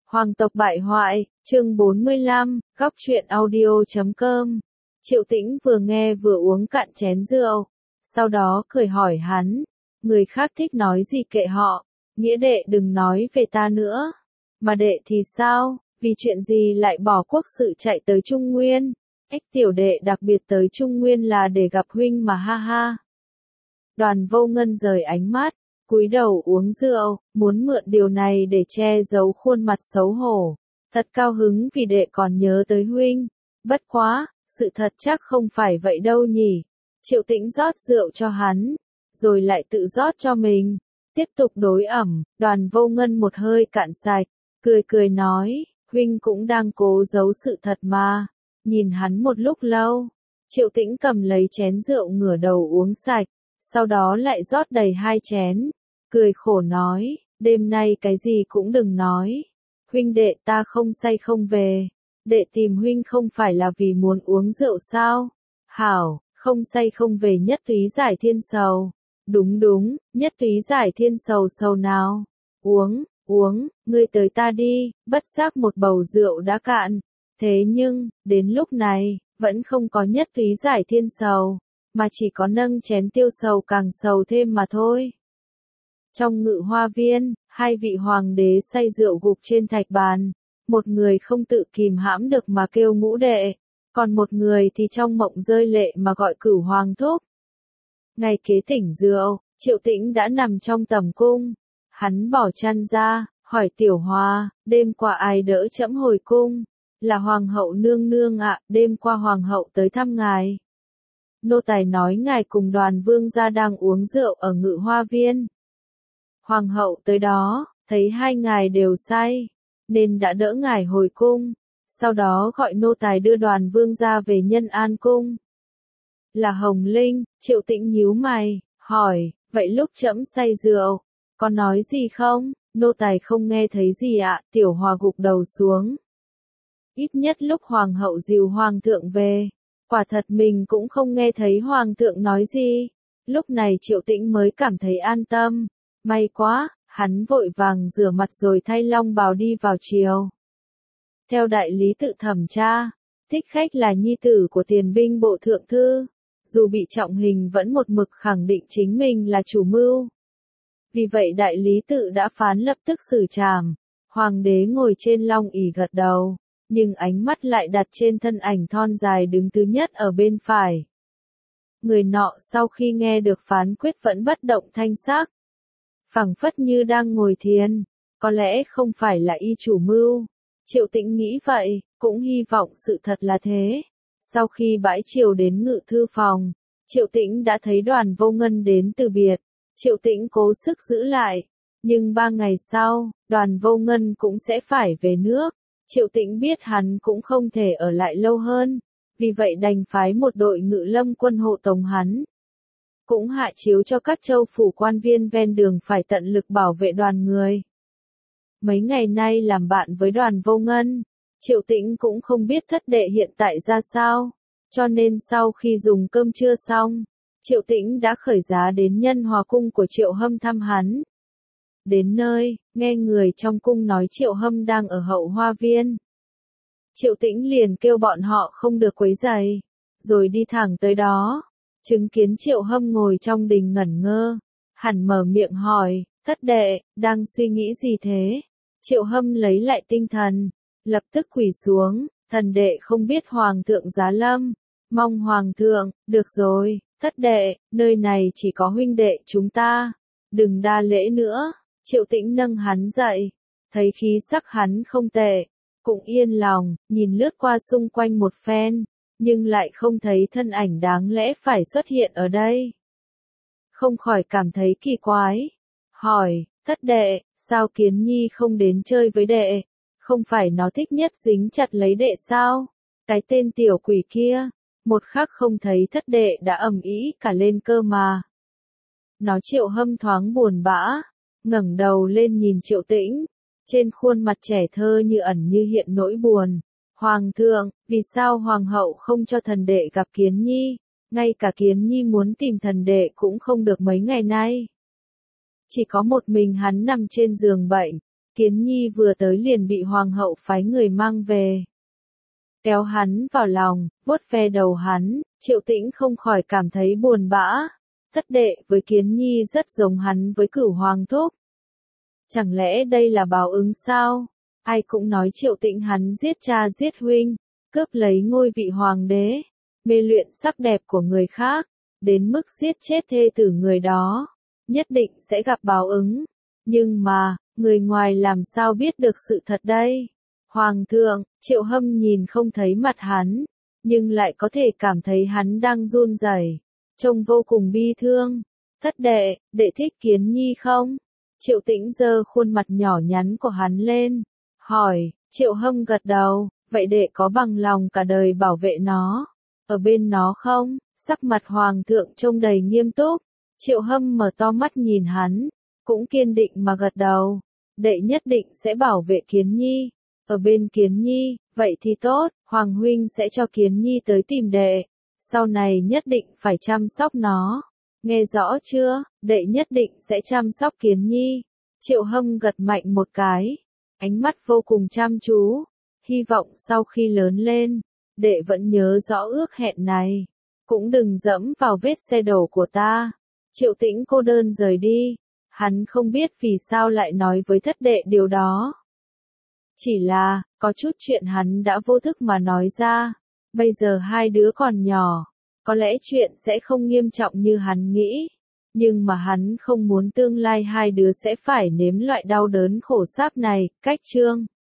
Hoàng tộc bại hoại, chương 45, góc truyện audio.com. Triệu Tĩnh vừa nghe vừa uống cạn chén rượu, sau đó cười hỏi hắn, người khác thích nói gì kệ họ, nghĩa đệ đừng nói về ta nữa. Mà đệ thì sao, vì chuyện gì lại bỏ quốc sự chạy tới Trung Nguyên? Ếch tiểu đệ đặc biệt tới Trung Nguyên là để gặp huynh mà ha ha. Đoàn Vô Ngân rời ánh mắt, cúi đầu uống rượu, muốn mượn điều này để che giấu khuôn mặt xấu hổ. Thật cao hứng vì đệ còn nhớ tới huynh. Bất quá, sự thật chắc không phải vậy đâu nhỉ. Triệu Tĩnh rót rượu cho hắn, rồi lại tự rót cho mình. Tiếp tục đối ẩm, Đoàn Vô Ngân một hơi cạn sạch, cười cười nói, huynh cũng đang cố giấu sự thật mà. Nhìn hắn một lúc lâu, Triệu Tĩnh cầm lấy chén rượu ngửa đầu uống sạch, sau đó lại rót đầy 2 chén. Cười khổ nói, đêm nay cái gì cũng đừng nói. Huynh đệ ta không say không về. Đệ tìm huynh không phải là vì muốn uống rượu sao? Hảo, không say không về nhất túy giải thiên sầu. Đúng đúng, nhất túy giải thiên sầu sầu nào? Uống, ngươi tới ta đi, bất giác một bầu rượu đã cạn. Thế nhưng, đến lúc này, vẫn không có nhất túy giải thiên sầu, mà chỉ có nâng chén tiêu sầu càng sầu thêm mà thôi. Trong Ngự Hoa Viên, 2 vị hoàng đế say rượu gục trên thạch bàn, một người không tự kìm hãm được mà kêu ngũ đệ, còn một người thì trong mộng rơi lệ mà gọi Cửu Hoàng thúc. Ngày kế tỉnh rượu, Triệu Tĩnh đã nằm trong tầm cung, hắn bỏ chăn ra, hỏi Tiểu Hoa, đêm qua ai đỡ trẫm hồi cung? Là Hoàng hậu nương nương ạ, đêm qua Hoàng hậu tới thăm ngài. Nô tài nói ngài cùng Đoàn vương gia đang uống rượu ở Ngự Hoa Viên. Hoàng hậu tới đó, thấy 2 ngài đều say, nên đã đỡ ngài hồi cung, sau đó gọi nô tài đưa Đoàn vương gia về Nhân An cung. Là Hồng Linh. Triệu Tĩnh nhíu mày, hỏi, vậy lúc trẫm say rượu, có nói gì không? Nô tài không nghe thấy gì ạ. Tiểu Hoa gục đầu xuống. Ít nhất lúc Hoàng hậu dìu Hoàng thượng về, quả thật mình cũng không nghe thấy Hoàng thượng nói gì. Lúc này Triệu Tĩnh mới cảm thấy an tâm. May quá, hắn vội vàng rửa mặt rồi thay long bào đi vào triều. Theo đại lý tự thẩm tra, Thích Khách là nhi tử của tiền binh bộ thượng thư, dù bị trọng hình vẫn một mực khẳng định chính mình là chủ mưu. Vì vậy đại lý tự đã phán lập tức xử trảm. Hoàng đế ngồi trên long ỷ gật đầu, nhưng ánh mắt lại đặt trên thân ảnh thon dài đứng thứ nhất ở bên phải. Người nọ sau khi nghe được phán quyết vẫn bất động thanh sắc, phảng phất như đang ngồi thiền, có lẽ không phải là y chủ mưu. Triệu Tĩnh nghĩ vậy, cũng hy vọng sự thật là thế. Sau khi bãi triều đến ngự thư phòng, Triệu Tĩnh đã thấy Đoàn Vô Ngân đến từ biệt. Triệu Tĩnh cố sức giữ lại, nhưng 3 ngày sau, Đoàn Vô Ngân cũng sẽ phải về nước. Triệu Tĩnh biết hắn cũng không thể ở lại lâu hơn, vì vậy đành phái một đội ngự lâm quân hộ tống hắn. Cũng hạ chiếu cho các châu phủ quan viên ven đường phải tận lực bảo vệ đoàn người. Mấy ngày nay làm bạn với Đoàn Vô Ngân, Triệu Tĩnh cũng không biết thất đệ hiện tại ra sao, cho nên sau khi dùng cơm trưa xong, Triệu Tĩnh đã khởi giá đến Nhân Hòa cung của Triệu Hâm thăm hắn. Đến nơi, nghe người trong cung nói Triệu Hâm đang ở Hậu Hoa Viên. Triệu Tĩnh liền kêu bọn họ không được quấy rầy, rồi đi thẳng tới đó. Chứng kiến Triệu Hâm ngồi trong đình ngẩn ngơ, hẳn mở miệng hỏi, thất đệ, đang suy nghĩ gì thế? Triệu Hâm lấy lại tinh thần, lập tức quỳ xuống, thần đệ không biết Hoàng thượng giá lâm, mong Hoàng thượng, được rồi, thất đệ, nơi này chỉ có huynh đệ chúng ta, đừng đa lễ nữa. Triệu Tĩnh nâng hắn dậy, thấy khí sắc hắn không tệ, cũng yên lòng, nhìn lướt qua xung quanh một phen, nhưng lại không thấy thân ảnh đáng lẽ phải xuất hiện ở đây. Không khỏi cảm thấy kỳ quái. Hỏi, thất đệ, sao Kiến Nhi không đến chơi với đệ? Không phải nó thích nhất dính chặt lấy đệ sao? Cái tên tiểu quỷ kia, một khắc không thấy thất đệ đã ầm ĩ cả lên cơ mà. Nó Triệu Hâm thoáng buồn bã, ngẩng đầu lên nhìn Triệu Tĩnh, trên khuôn mặt trẻ thơ như ẩn như hiện nỗi buồn. Hoàng thượng, vì sao Hoàng hậu không cho thần đệ gặp Kiến Nhi? Ngay cả Kiến Nhi muốn tìm thần đệ cũng không được mấy ngày nay. Chỉ có một mình hắn nằm trên giường bệnh, Kiến Nhi vừa tới liền bị hoàng hậu phái người mang về. Kéo hắn vào lòng, vuốt ve đầu hắn, Triệu Tĩnh không khỏi cảm thấy buồn bã. Thất đệ với Kiến Nhi rất giống hắn với Cửu Hoàng thúc. Chẳng lẽ đây là báo ứng sao? Ai cũng nói Triệu Tĩnh hắn giết cha giết huynh, cướp lấy ngôi vị hoàng đế, mê luyện sắc đẹp của người khác, đến mức giết chết thê tử người đó, nhất định sẽ gặp báo ứng. Nhưng mà, người ngoài làm sao biết được sự thật đây? Hoàng thượng, Triệu Hâm nhìn không thấy mặt hắn, nhưng lại có thể cảm thấy hắn đang run rẩy, trông vô cùng bi thương. Thất đệ, đệ thích Kiến Nhi không? Triệu Tĩnh giơ khuôn mặt nhỏ nhắn của hắn lên, hỏi. Triệu Hâm gật đầu, vậy đệ có bằng lòng cả đời bảo vệ nó, ở bên nó không? Sắc mặt hoàng thượng trông đầy nghiêm túc. Triệu Hâm mở to mắt nhìn hắn, cũng kiên định mà gật đầu. Đệ nhất định sẽ bảo vệ Kiến Nhi, ở bên Kiến Nhi, vậy thì tốt, Hoàng huynh sẽ cho Kiến Nhi tới tìm đệ, sau này nhất định phải chăm sóc nó. Nghe rõ chưa, đệ nhất định sẽ chăm sóc Kiến Nhi. Triệu Hâm gật mạnh một cái, ánh mắt vô cùng chăm chú, hy vọng sau khi lớn lên, đệ vẫn nhớ rõ ước hẹn này, cũng đừng dẫm vào vết xe đổ của ta. Triệu Tĩnh cô đơn rời đi, hắn không biết vì sao lại nói với thất đệ điều đó. Chỉ là, có chút chuyện hắn đã vô thức mà nói ra, bây giờ hai đứa còn nhỏ, có lẽ chuyện sẽ không nghiêm trọng như hắn nghĩ, nhưng mà hắn không muốn tương lai hai đứa sẽ phải nếm loại đau đớn khổ sáp này. Cách chương